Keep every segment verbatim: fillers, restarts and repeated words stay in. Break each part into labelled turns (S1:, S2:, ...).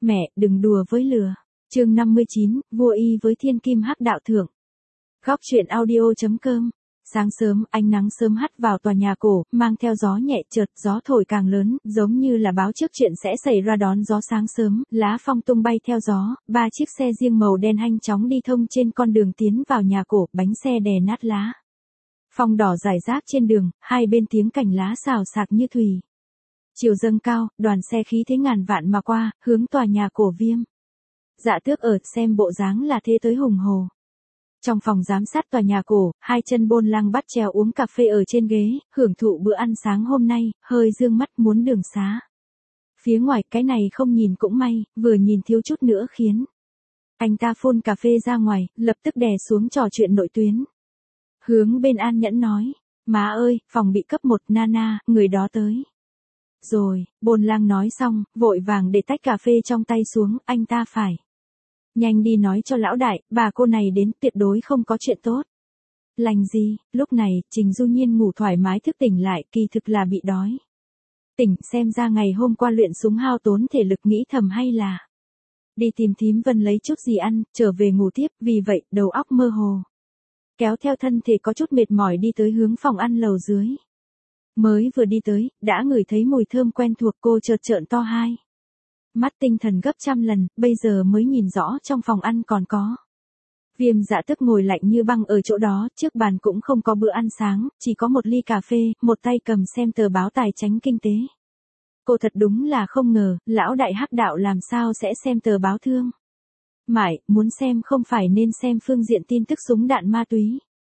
S1: Mẹ, đừng đùa với lừa. Chương năm mươi chín, vua y với thiên kim hắc đạo thượng. Góc truyện audio.com. Sáng sớm, ánh nắng sớm hắt vào tòa nhà cổ, mang theo gió nhẹ chợt, gió thổi càng lớn, giống như là báo trước chuyện sẽ xảy ra đón gió sáng sớm, lá phong tung bay theo gió, ba chiếc xe riêng màu đen nhanh chóng đi thông trên con đường tiến vào nhà cổ, bánh xe đè nát lá. Phong đỏ rải rác trên đường, hai bên tiếng cành lá xào xạc như thủy. Chiều dâng cao, đoàn xe khí thế ngàn vạn mà qua, hướng tòa nhà cổ Viêm Dạ Tước ở, xem bộ dáng là thế tới hùng hồ. Trong phòng giám sát tòa nhà cổ, hai chân Bôn Lang bắt chéo uống cà phê ở trên ghế, hưởng thụ bữa ăn sáng hôm nay, hơi dương mắt muốn đường xá. Phía ngoài, cái này không nhìn cũng may, vừa nhìn thiếu chút nữa khiến anh ta phun cà phê ra ngoài, lập tức đè xuống trò chuyện nội tuyến. Hướng bên An Nhẫn nói, má ơi, phòng bị cấp một, Nana, người đó tới. Rồi, Bôn Lang nói xong, vội vàng để tách cà phê trong tay xuống, anh ta phải nhanh đi nói cho lão đại, bà cô này đến tuyệt đối không có chuyện tốt. Lành gì, lúc này, Trình Du Nhiên ngủ thoải mái thức tỉnh lại, kỳ thực là bị đói. Tỉnh, xem ra ngày hôm qua luyện súng hao tốn thể lực nghĩ thầm hay là đi tìm thím Vân lấy chút gì ăn, trở về ngủ tiếp, vì vậy, đầu óc mơ hồ. Kéo theo thân thể có chút mệt mỏi đi tới hướng phòng ăn lầu dưới. Mới vừa đi tới, đã ngửi thấy mùi thơm quen thuộc, cô chợt trợn to hai mắt, tinh thần gấp trăm lần, bây giờ mới nhìn rõ trong phòng ăn còn có Viêm Dạ Tước ngồi lạnh như băng ở chỗ đó, trước bàn cũng không có bữa ăn sáng, chỉ có một ly cà phê, một tay cầm xem tờ báo tài chánh kinh tế. Cô thật đúng là không ngờ, lão đại hắc đạo làm sao sẽ xem tờ báo thương mại, muốn xem không phải nên xem phương diện tin tức súng đạn ma túy.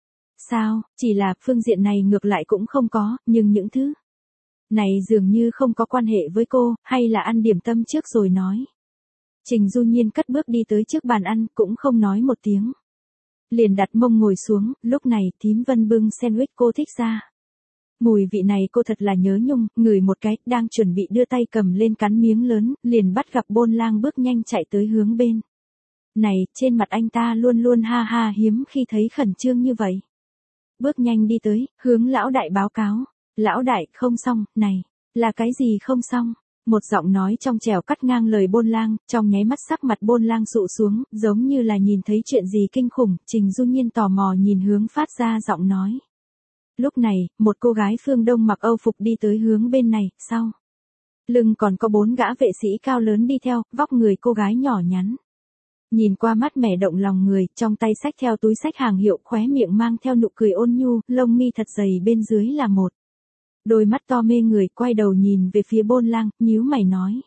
S1: Sao, chỉ là phương diện này ngược lại cũng không có, nhưng những thứ này dường như không có quan hệ với cô, hay là ăn điểm tâm trước rồi nói. Trình Du Nhiên cất bước đi tới trước bàn ăn, cũng không nói một tiếng. Liền đặt mông ngồi xuống, lúc này thím Vân bưng sandwich cô thích ra. Mùi vị này cô thật là nhớ nhung, ngửi một cái, đang chuẩn bị đưa tay cầm lên cắn miếng lớn, liền bắt gặp Bôn Lang bước nhanh chạy tới hướng bên này, trên mặt anh ta luôn luôn ha ha hiếm khi thấy khẩn trương như vậy. Bước nhanh đi tới, hướng lão đại báo cáo. Lão đại, không xong, này, là cái gì không xong? Một giọng nói trong trẻo cắt ngang lời Bôn Lang, trong nháy mắt sắc mặt Bôn Lang sụ xuống, giống như là nhìn thấy chuyện gì kinh khủng, Trình Du Nhiên tò mò nhìn hướng phát ra giọng nói. Lúc này, một cô gái phương Đông mặc Âu phục đi tới hướng bên này, sau lưng còn có bốn gã vệ sĩ cao lớn đi theo, vóc người cô gái nhỏ nhắn. Nhìn qua mắt mẻ động lòng người, trong tay xách theo túi xách hàng hiệu, khóe miệng mang theo nụ cười ôn nhu, lông mi thật dày bên dưới là một đôi mắt to mê người, quay đầu nhìn về phía Bôn Lang, nhíu mày nói.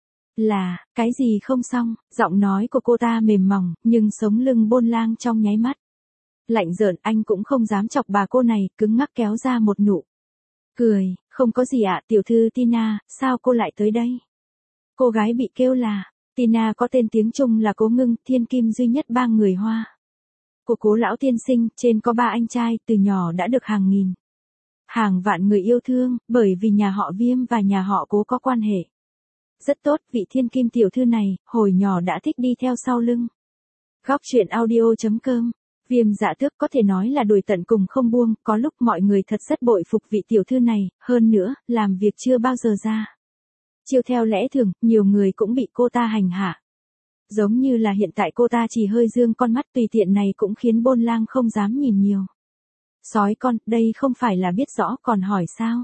S1: Là, cái gì không xong, giọng nói của cô ta mềm mỏng, nhưng sống lưng Bôn Lang trong nháy mắt lạnh rợn, anh cũng không dám chọc bà cô này, cứng ngắc kéo ra một nụ cười, không có gì ạ, tiểu thư Tina, sao cô lại tới đây? Cô gái bị kêu là Tina có tên tiếng Trung là Cố Ngưng, thiên kim duy nhất ba người Hoa của Cố lão tiên sinh, trên có ba anh trai, từ nhỏ đã được hàng nghìn hàng vạn người yêu thương, bởi vì nhà họ Viêm và nhà họ Cố có quan hệ rất tốt, vị thiên kim tiểu thư này, hồi nhỏ đã thích đi theo sau lưng. Góc truyện audio.com. Viêm Dạ Tước có thể nói là đuổi tận cùng không buông, có lúc mọi người thật rất bội phục vị tiểu thư này, hơn nữa, làm việc chưa bao giờ ra chiêu theo lẽ thường, nhiều người cũng bị cô ta hành hạ. Giống như là hiện tại cô ta chỉ hơi dương con mắt tùy tiện này cũng khiến Bôn Lang không dám nhìn nhiều. Sói con, đây không phải là biết rõ còn hỏi sao?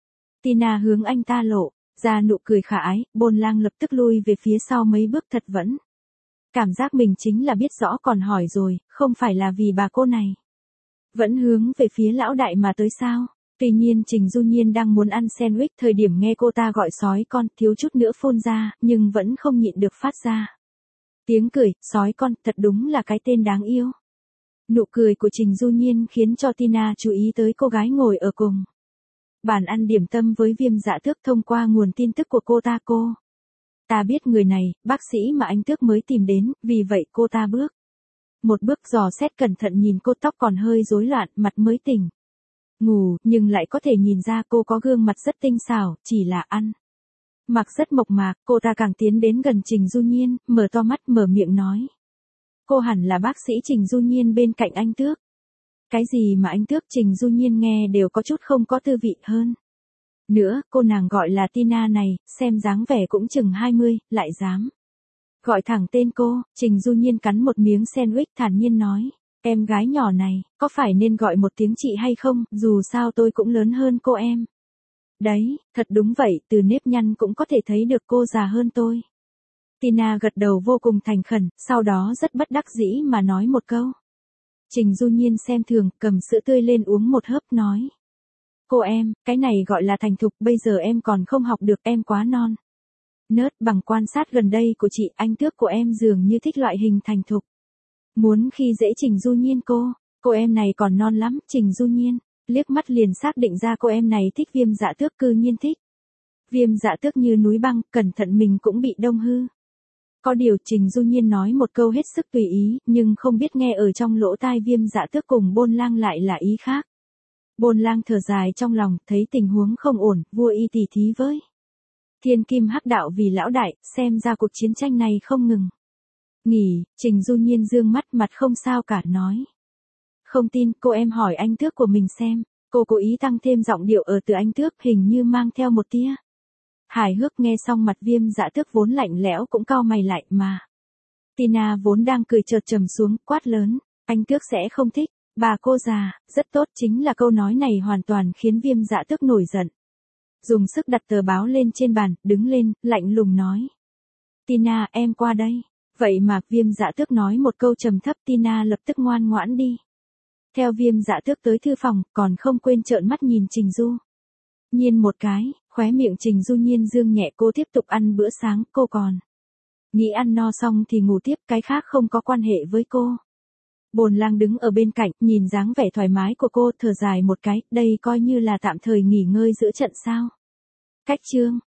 S1: Tina hướng anh ta lộ ra nụ cười khả ái, Bôn Lang lập tức lui về phía sau mấy bước, thật vẫn cảm giác mình chính là biết rõ còn hỏi rồi, không phải là vì bà cô này vẫn hướng về phía lão đại mà tới sao? Tuy nhiên Trình Du Nhiên đang muốn ăn sandwich, thời điểm nghe cô ta gọi sói con, thiếu chút nữa phun ra, nhưng vẫn không nhịn được phát ra tiếng cười, sói con, thật đúng là cái tên đáng yêu. Nụ cười của Trình Du Nhiên khiến cho Tina chú ý tới cô gái ngồi ở cùng bàn ăn điểm tâm với Viêm Dạ Tước. Thông qua nguồn tin tức của cô ta cô ta biết người này, bác sĩ mà anh Tước mới tìm đến, vì vậy cô ta bước một bước dò xét cẩn thận, nhìn cô, tóc còn hơi rối loạn, mặt mới tỉnh ngủ, nhưng lại có thể nhìn ra cô có gương mặt rất tinh xảo, chỉ là ăn mặc rất mộc mạc. Cô ta càng tiến đến gần Trình Du Nhiên, mở to mắt mở miệng nói. Cô hẳn là bác sĩ Trình Du Nhiên bên cạnh anh Tước. Cái gì mà anh Tước? Trình Du Nhiên nghe đều có chút không có tư vị hơn nữa, cô nàng gọi là Tina này, xem dáng vẻ cũng chừng hai mươi, lại dám Gọi thẳng tên cô, Trình Du Nhiên cắn một miếng sandwich thản nhiên nói. Em gái nhỏ này, có phải nên gọi một tiếng chị hay không, dù sao tôi cũng lớn hơn cô em. Đấy, thật đúng vậy, từ nếp nhăn cũng có thể thấy được cô già hơn tôi. Tina gật đầu vô cùng thành khẩn, sau đó rất bất đắc dĩ mà nói một câu. Trình Du Nhiên xem thường, cầm sữa tươi lên uống một hớp nói. Cô em, cái này gọi là thành thục, bây giờ em còn không học được, em quá non. Nớt, bằng quan sát gần đây của chị, anh tước của em dường như thích loại hình thành thục. Muốn khi dễ Trình Du Nhiên cô, cô em này còn non lắm, Trình Du Nhiên, liếc mắt liền xác định ra cô em này thích Viêm Dạ Tước, cư nhiên thích. Viêm Dạ Tước như núi băng, cẩn thận mình cũng bị đông hư. Có điều Trình Du Nhiên nói một câu hết sức tùy ý, nhưng không biết nghe ở trong lỗ tai Viêm Dạ Tước cùng Bôn Lang lại là ý khác. Bôn Lang thở dài trong lòng, thấy tình huống không ổn, vua y tỉ thí với Thiên Kim Hắc Đạo vì lão đại, xem ra cuộc chiến tranh này không ngừng. Nghỉ, Trình Du Nhiên dương mắt mặt không sao cả nói. Không tin, cô em hỏi anh tước của mình xem, cô cố ý tăng thêm giọng điệu ở từ anh tước, hình như mang theo một tia hài hước. Nghe xong mặt Viêm Dạ Tước vốn lạnh lẽo cũng cau mày lại mà. Tina vốn đang cười chợt trầm xuống, quát lớn, anh tước sẽ không thích, bà cô già, rất tốt, chính là câu nói này hoàn toàn khiến Viêm Dạ Tước nổi giận. Dùng sức đặt tờ báo lên trên bàn, đứng lên, lạnh lùng nói. Tina, em qua đây. Vậy mà, Viêm Dạ Tước nói một câu trầm thấp, Tina lập tức ngoan ngoãn đi. Theo Viêm Dạ Tước tới thư phòng, còn không quên trợn mắt nhìn Trình Du Nhiên một cái, khóe miệng Trình Du Nhiên dương nhẹ. Cô tiếp tục ăn bữa sáng, cô còn nghĩ ăn no xong thì ngủ tiếp, cái khác không có quan hệ với cô. Bồn Lang đứng ở bên cạnh, nhìn dáng vẻ thoải mái của cô, thở dài một cái, đây coi như là tạm thời nghỉ ngơi giữa trận sao. Cách chương